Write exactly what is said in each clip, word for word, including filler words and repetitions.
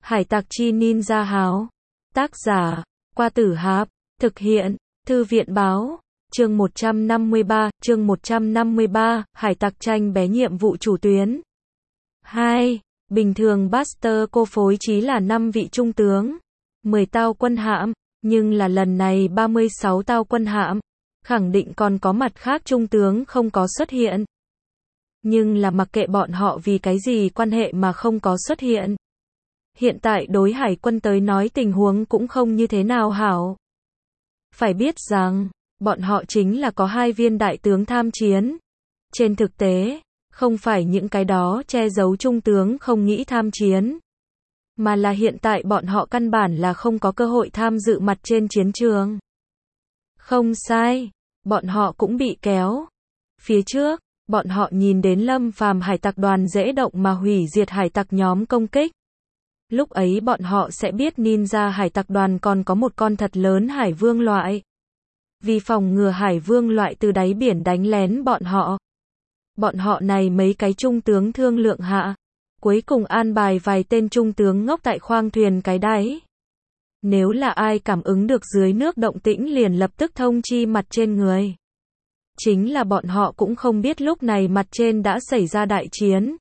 Hải tặc chi ninja háo. Tác giả, Qua Tử Hạp. Thực hiện, Thư viện báo. Chương một trăm năm mươi ba, chương một trăm năm mươi ba, hải tặc tranh bé nhiệm vụ chủ tuyến. hai. Bình thường Buster cô phối trí là năm vị trung tướng, mười tao quân hạm, nhưng là lần này ba mươi sáu tao quân hạm, khẳng định còn có mặt khác trung tướng không có xuất hiện. Nhưng là mặc kệ bọn họ vì cái gì quan hệ mà không có xuất hiện. Hiện tại đối hải quân tới nói tình huống cũng không như thế nào hảo. Phải biết rằng, bọn họ chính là có hai viên đại tướng tham chiến. Trên thực tế, không phải những cái đó che giấu trung tướng không nghĩ tham chiến, mà là hiện tại bọn họ căn bản là không có cơ hội tham dự mặt trên chiến trường. Không sai, bọn họ cũng bị kéo. Phía trước, bọn họ nhìn đến Lâm Phàm hải tặc đoàn dễ động mà hủy diệt hải tặc nhóm công kích. Lúc ấy bọn họ sẽ biết ninja hải tặc đoàn còn có một con thật lớn hải vương loại. Vì phòng ngừa hải vương loại từ đáy biển đánh lén bọn họ. Bọn họ này mấy cái trung tướng thương lượng hạ. Cuối cùng an bài vài tên trung tướng ngốc tại khoang thuyền cái đáy. Nếu là ai cảm ứng được dưới nước động tĩnh liền lập tức thông chi mặt trên người. Chính là bọn họ cũng không biết lúc này mặt trên đã xảy ra đại chiến.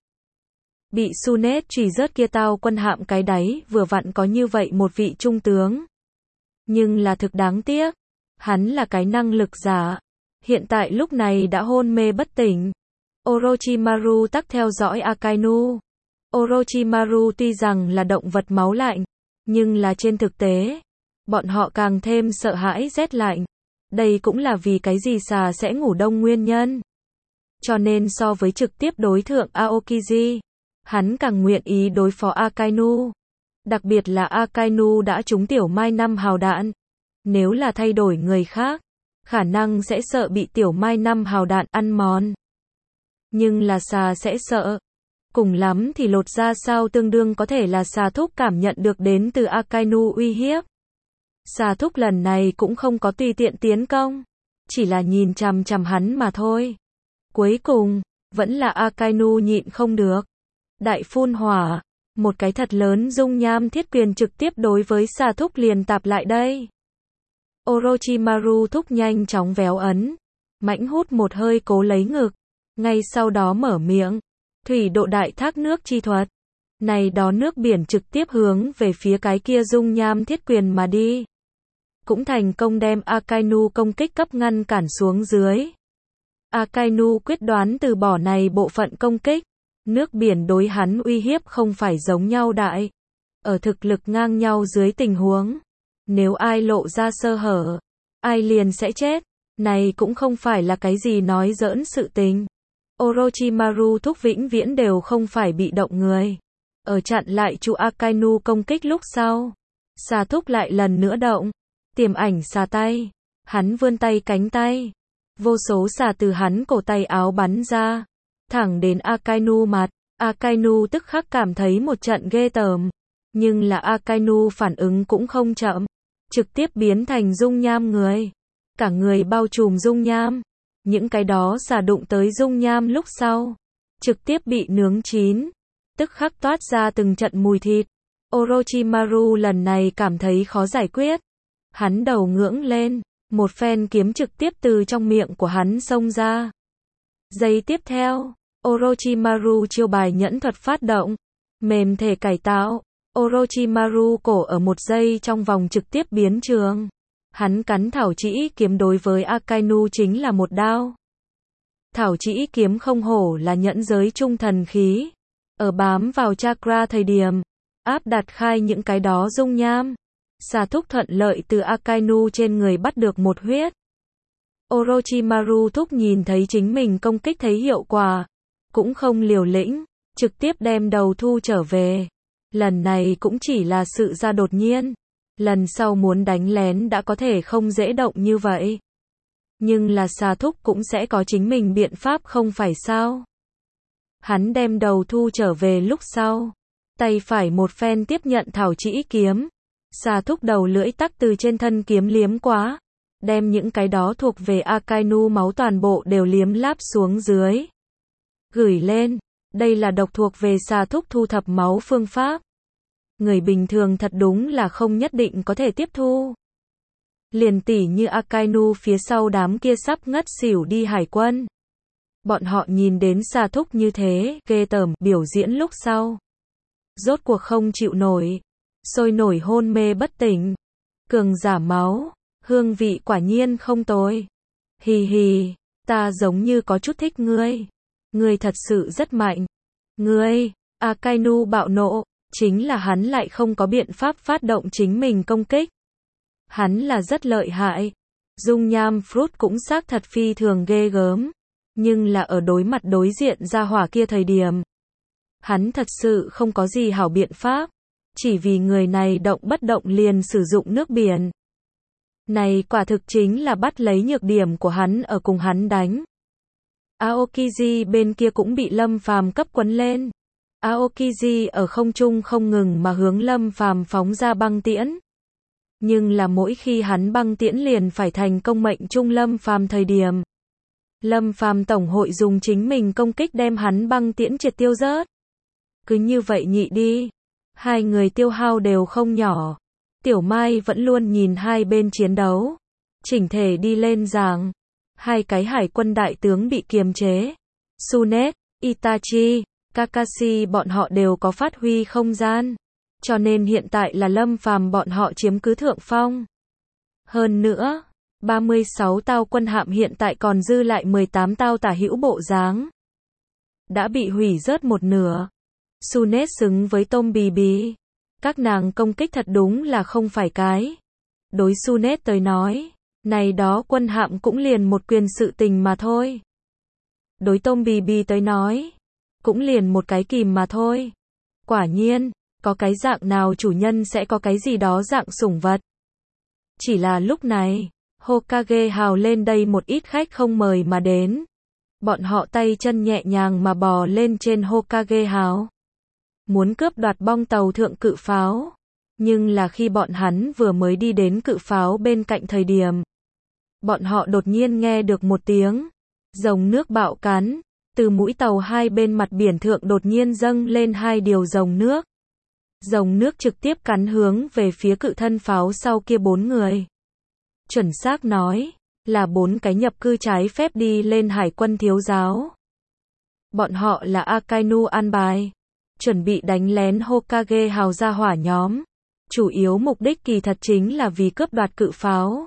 Bị Sunet truy rớt kia tao quân hạm cái đáy vừa vặn có như vậy một vị trung tướng. Nhưng là thực đáng tiếc. Hắn là cái năng lực giả. Hiện tại lúc này đã hôn mê bất tỉnh. Orochimaru tắc theo dõi Akainu. Orochimaru tuy rằng là động vật máu lạnh, nhưng là trên thực tế, bọn họ càng thêm sợ hãi rét lạnh. Đây cũng là vì cái gì xà sẽ ngủ đông nguyên nhân. Cho nên so với trực tiếp đối thượng Aokiji, hắn càng nguyện ý đối phó Akainu. Đặc biệt là Akainu đã trúng tiểu mai năm hào đạn. Nếu là thay đổi người khác, khả năng sẽ sợ bị tiểu mai năm hào đạn ăn mòn. Nhưng là xà sẽ sợ. Cùng lắm thì lột ra sao tương đương có thể là xà thúc cảm nhận được đến từ Akainu uy hiếp. Xà thúc lần này cũng không có tùy tiện tiến công, chỉ là nhìn chằm chằm hắn mà thôi. Cuối cùng, vẫn là Akainu nhịn không được. Đại phun hỏa, một cái thật lớn dung nham thiết quyền trực tiếp đối với xà thúc liền tạp lại đây. Orochimaru thúc nhanh chóng véo ấn, mãnh hút một hơi cố lấy ngực, ngay sau đó mở miệng, thủy độ đại thác nước chi thuật. Này đó nước biển trực tiếp hướng về phía cái kia dung nham thiết quyền mà đi. Cũng thành công đem Akainu công kích cấp ngăn cản xuống dưới. Akainu quyết đoán từ bỏ này bộ phận công kích. Nước biển đối hắn uy hiếp không phải giống nhau đại. Ở thực lực ngang nhau dưới tình huống, nếu ai lộ ra sơ hở, ai liền sẽ chết. Này cũng không phải là cái gì nói giỡn sự tình. Orochimaru thúc vĩnh viễn đều không phải bị động người. Ở chặn lại trụ Akainu công kích lúc sau, xà thúc lại lần nữa động. Tiềm ảnh xà tay. Hắn vươn tay cánh tay. Vô số xà từ hắn cổ tay áo bắn ra. Thẳng đến Akainu mặt. Akainu tức khắc cảm thấy một trận ghê tởm. Nhưng là Akainu phản ứng cũng không chậm. Trực tiếp biến thành dung nham người. Cả người bao trùm dung nham. Những cái đó xà đụng tới dung nham lúc sau. Trực tiếp bị nướng chín. Tức khắc toát ra từng trận mùi thịt. Orochimaru lần này cảm thấy khó giải quyết. Hắn đầu ngưỡng lên. Một phen kiếm trực tiếp từ trong miệng của hắn xông ra. Giây tiếp theo, Orochimaru chiêu bài nhẫn thuật phát động. Mềm thể cải tạo. Orochimaru cổ ở một giây trong vòng trực tiếp biến trường. Hắn cắn thảo trĩ kiếm đối với Akainu chính là một đao. Thảo trĩ kiếm không hổ là nhẫn giới trung thần khí. Ở bám vào chakra thời điểm, áp đặt khai những cái đó dung nham. Xà thúc thuận lợi từ Akainu trên người bắt được một huyết. Orochimaru thúc nhìn thấy chính mình công kích thấy hiệu quả. Cũng không liều lĩnh, trực tiếp đem đầu thu trở về. Lần này cũng chỉ là sự ra đột nhiên. Lần sau muốn đánh lén đã có thể không dễ động như vậy. Nhưng là xà thúc cũng sẽ có chính mình biện pháp không phải sao. Hắn đem đầu thu trở về lúc sau. Tay phải một phen tiếp nhận thảo trĩ kiếm. Xà thúc đầu lưỡi tắc từ trên thân kiếm liếm quá. Đem những cái đó thuộc về Akainu máu toàn bộ đều liếm láp xuống dưới. Gửi lên. Đây là độc thuộc về xà thúc thu thập máu phương pháp. người bình thường thật đúng là không nhất định có thể tiếp thu. Liền tỉ như Akainu phía sau đám kia sắp ngất xỉu đi hải quân. Bọn họ nhìn đến Sa Thúc như thế, ghê tởm, biểu diễn lúc sau. Rốt cuộc không chịu nổi, sôi nổi hôn mê bất tỉnh. Cường giả máu, hương vị quả nhiên không tồi. Hì hì, ta giống như có chút thích ngươi. Ngươi thật sự rất mạnh. Ngươi, Akainu bạo nộ, chính là hắn lại không có biện pháp phát động chính mình công kích. Hắn là rất lợi hại. Dung nham Fruit cũng xác thật phi thường ghê gớm. Nhưng là ở đối mặt đối diện ra hỏa kia thời điểm. Hắn thật sự không có gì hảo biện pháp. Chỉ vì người này động bất động liền sử dụng nước biển. Này quả thực chính là bắt lấy nhược điểm của hắn ở cùng hắn đánh. Aokiji bên kia cũng bị Lâm Phàm cấp quấn lên. Aokiji ở không trung không ngừng mà hướng Lâm Phàm phóng ra băng tiễn. Nhưng là mỗi khi hắn băng tiễn liền phải thành công mệnh trung Lâm Phàm thời điểm. Lâm Phàm tổng hội dùng chính mình công kích đem hắn băng tiễn triệt tiêu rớt. Cứ như vậy nhị đi. Hai người tiêu hao đều không nhỏ. Tiểu Mai vẫn luôn nhìn hai bên chiến đấu. Chỉnh thể đi lên giảng. Hai cái hải quân đại tướng bị kiềm chế. Tsunade, Itachi, Kakashi bọn họ đều có phát huy không gian. Cho nên hiện tại là Lâm Phàm bọn họ chiếm cứ thượng phong. Hơn nữa, ba mươi sáu tàu quân hạm hiện tại còn dư lại mười tám tàu tả hữu bộ dáng. Đã bị hủy rớt một nửa. Tsunade xứng với tôm bì bì. Các nàng công kích thật đúng là không phải cái. Đối Tsunade tới nói, này đó quân hạm cũng liền một quyền sự tình mà thôi. Đối tôm bì bì tới nói, cũng liền một cái kìm mà thôi. Quả nhiên, có cái dạng nào chủ nhân sẽ có cái gì đó dạng sủng vật. Chỉ là lúc này, Hokage hào lên đây một ít khách không mời mà đến. Bọn họ tay chân nhẹ nhàng mà bò lên trên Hokage hào. Muốn cướp đoạt bong tàu thượng cự pháo. Nhưng là khi bọn hắn vừa mới đi đến cự pháo bên cạnh thời điểm. Bọn họ đột nhiên nghe được một tiếng. Rồng nước bạo cắn. Từ mũi tàu hai bên mặt biển thượng đột nhiên dâng lên hai điều rồng nước. Rồng nước trực tiếp cắn hướng về phía cự thân pháo sau kia bốn người. Chuẩn xác nói, là bốn cái nhập cư trái phép đi lên hải quân thiếu giáo. Bọn họ là Akainu an bài. Chuẩn bị đánh lén Hokage hào gia hỏa nhóm. Chủ yếu mục đích kỳ thật chính là vì cướp đoạt cự pháo.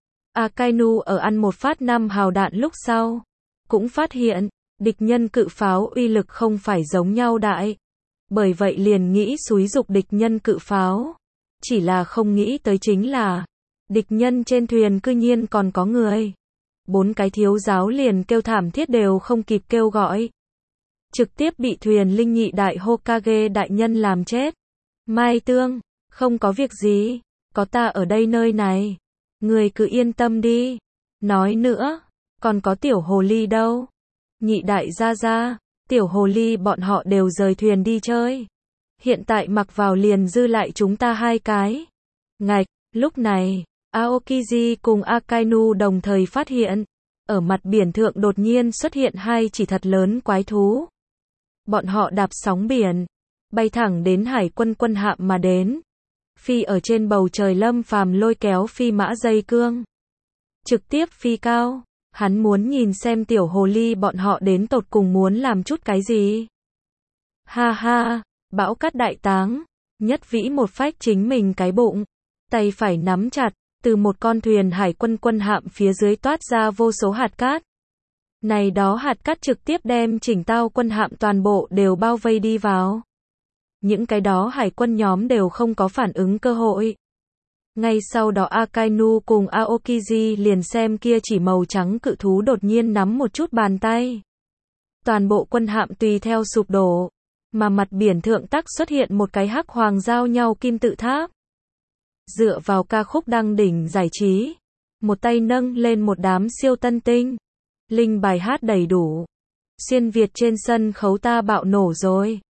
Akainu ở ăn một phát năm hào đạn lúc sau. Cũng phát hiện, địch nhân cự pháo uy lực không phải giống nhau đại. Bởi vậy liền nghĩ xúi dục địch nhân cự pháo. Chỉ là không nghĩ tới chính là, địch nhân trên thuyền cư nhiên còn có người. Bốn cái thiếu giáo liền kêu thảm thiết đều không kịp kêu gọi. Trực tiếp bị thuyền linh nhị đại Hokage đại nhân làm chết. Mai Tương, không có việc gì, có ta ở đây nơi này. Người cứ yên tâm đi. Nói nữa, còn có tiểu hồ ly đâu. Nhị đại ra ra, tiểu hồ ly bọn họ đều rời thuyền đi chơi. Hiện tại mặc vào liền dư lại chúng ta hai cái. Ngạch, lúc này, Aokiji cùng Akainu đồng thời phát hiện. Ở mặt biển thượng đột nhiên xuất hiện hai chỉ thật lớn quái thú. Bọn họ đạp sóng biển, bay thẳng đến hải quân quân hạm mà đến. Phi ở trên bầu trời Lâm Phàm lôi kéo phi mã dây cương. Trực tiếp phi cao, hắn muốn nhìn xem tiểu hồ ly bọn họ đến tột cùng muốn làm chút cái gì. Ha ha, bão cát đại táng, nhất vĩ một phách chính mình cái bụng, tay phải nắm chặt, từ một con thuyền hải quân quân hạm phía dưới toát ra vô số hạt cát. Này đó hạt cát trực tiếp đem chỉnh tao quân hạm toàn bộ đều bao vây đi vào. Những cái đó hải quân nhóm đều không có phản ứng cơ hội. Ngay sau đó Akainu cùng Aokiji liền xem kia chỉ màu trắng cự thú đột nhiên nắm một chút bàn tay. Toàn bộ quân hạm tùy theo sụp đổ, mà mặt biển thượng tắc xuất hiện một cái hắc hoàng giao nhau kim tự tháp. Dựa vào ca khúc đăng đỉnh giải trí, một tay nâng lên một đám siêu tân tinh. Linh bài hát đầy đủ. Xuyên Việt trên sân khấu ta bạo nổ rồi.